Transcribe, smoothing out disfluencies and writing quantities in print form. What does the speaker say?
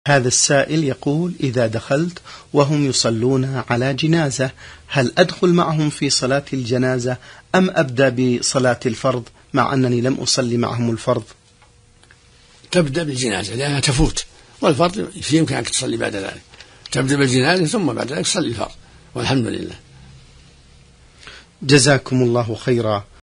هذا السائل يقول: إذا دخلت وهم يصلون على جنازة، هل أدخل معهم في صلاة الجنازة أم أبدأ بصلاة الفرض مع أنني لم أصلي معهم الفرض؟ تبدأ بالجنازة لأنها تفوت، والفرض يمكنك تصلي بعد ذلك. تبدأ بالجنازة ثم بعد ذلك تصلي الفرض، والحمد لله. جزاكم الله خيرا.